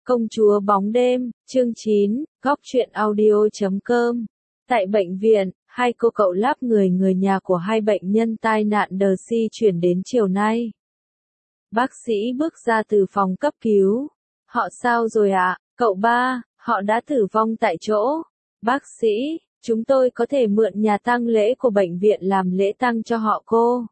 Công chúa bóng đêm, chương 9, góc truyện audio.com. Tại bệnh viện, hai cô cậu láp người nhà của hai bệnh nhân tai nạn đờ si chuyển đến chiều nay. Bác sĩ bước ra từ phòng cấp cứu. Họ sao rồi ạ? Cậu ba, họ đã tử vong tại chỗ. Bác sĩ, chúng tôi có thể mượn nhà tang lễ của bệnh viện làm lễ tang cho họ cô?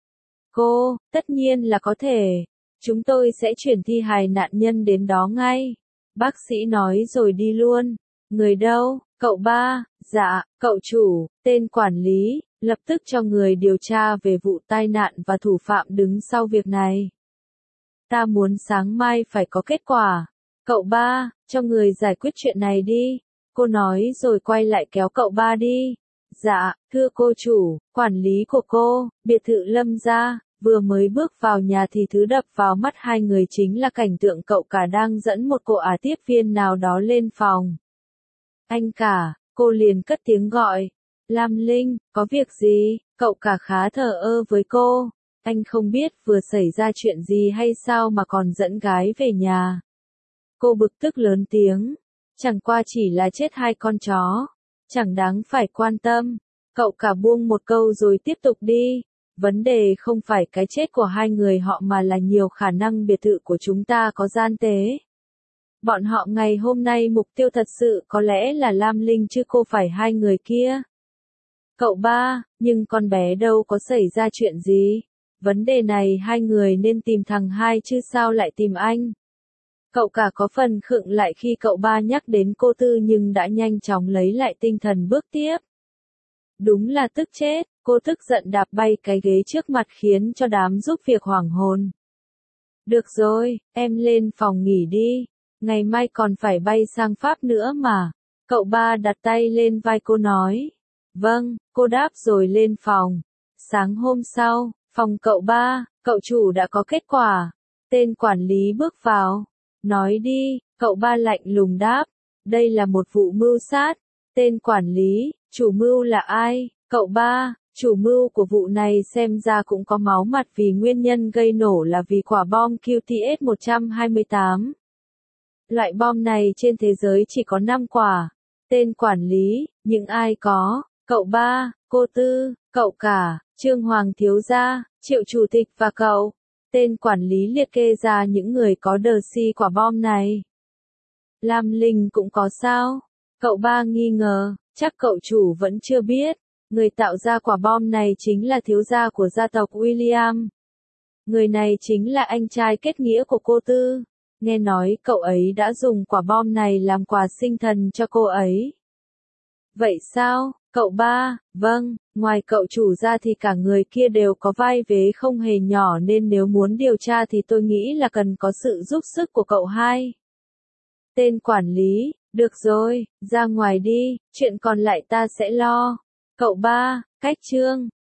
Cô, tất nhiên là có thể. Chúng tôi sẽ chuyển thi hài nạn nhân đến đó ngay. Bác sĩ nói rồi đi luôn. Người đâu? Cậu ba, dạ, cậu chủ, tên quản lý, lập tức cho người điều tra về vụ tai nạn và thủ phạm đứng sau việc này. Ta muốn sáng mai phải có kết quả. Cậu ba, cho người giải quyết chuyện này đi. Cô nói rồi quay lại kéo cậu ba đi. Dạ, thưa cô chủ, quản lý của cô, biệt thự Lâm gia. Vừa mới bước vào nhà thì thứ đập vào mắt hai người chính là cảnh tượng cậu cả đang dẫn một cô tiếp viên nào đó lên phòng. Anh cả, cô liền cất tiếng gọi. Lam Linh, có việc gì? Cậu cả khá thờ ơ với cô. Anh không biết vừa xảy ra chuyện gì hay sao mà còn dẫn gái về nhà. Cô bực tức lớn tiếng. Chẳng qua chỉ là chết hai con chó. Chẳng đáng phải quan tâm. Cậu cả buông một câu rồi tiếp tục đi. Vấn đề không phải cái chết của hai người họ mà là nhiều khả năng biệt thự của chúng ta có gian tế. Bọn họ ngày hôm nay mục tiêu thật sự có lẽ là Lam Linh chứ cô phải hai người kia. Cậu ba, nhưng con bé đâu có xảy ra chuyện gì. Vấn đề này hai người nên tìm thằng hai chứ sao lại tìm anh. Cậu cả có phần khựng lại khi cậu ba nhắc đến cô Tư nhưng đã nhanh chóng lấy lại tinh thần bước tiếp. Đúng là tức chết, cô tức giận đạp bay cái ghế trước mặt khiến cho đám giúp việc hoảng hồn. Được rồi, em lên phòng nghỉ đi, ngày mai còn phải bay sang Pháp nữa mà. Cậu ba đặt tay lên vai cô nói. Vâng, cô đáp rồi lên phòng. Sáng hôm sau, phòng cậu ba, cậu chủ đã có kết quả. Tên quản lý bước vào. Nói đi, cậu ba lạnh lùng đáp. Đây là một vụ mưu sát. Tên quản lý, chủ mưu là ai? Cậu ba, chủ mưu của vụ này xem ra cũng có máu mặt vì nguyên nhân gây nổ là vì quả bom QTS-128. Loại bom này trên thế giới chỉ có 5 quả. Tên quản lý, những ai có? Cậu ba, cô Tư, cậu cả, Trương Hoàng thiếu gia, Triệu chủ tịch và cậu. Tên quản lý liệt kê ra những người có đờ si quả bom này. Lam Linh cũng có sao? Cậu ba nghi ngờ, chắc cậu chủ vẫn chưa biết. Người tạo ra quả bom này chính là thiếu gia của gia tộc William. Người này chính là anh trai kết nghĩa của cô Tư. Nghe nói cậu ấy đã dùng quả bom này làm quà sinh thần cho cô ấy. Vậy sao, cậu ba? Vâng, ngoài cậu chủ ra thì cả người kia đều có vai vế không hề nhỏ nên nếu muốn điều tra thì tôi nghĩ là cần có sự giúp sức của cậu hai. Tên quản lý, được rồi, ra ngoài đi, chuyện còn lại ta sẽ lo. Cậu ba, cách chương.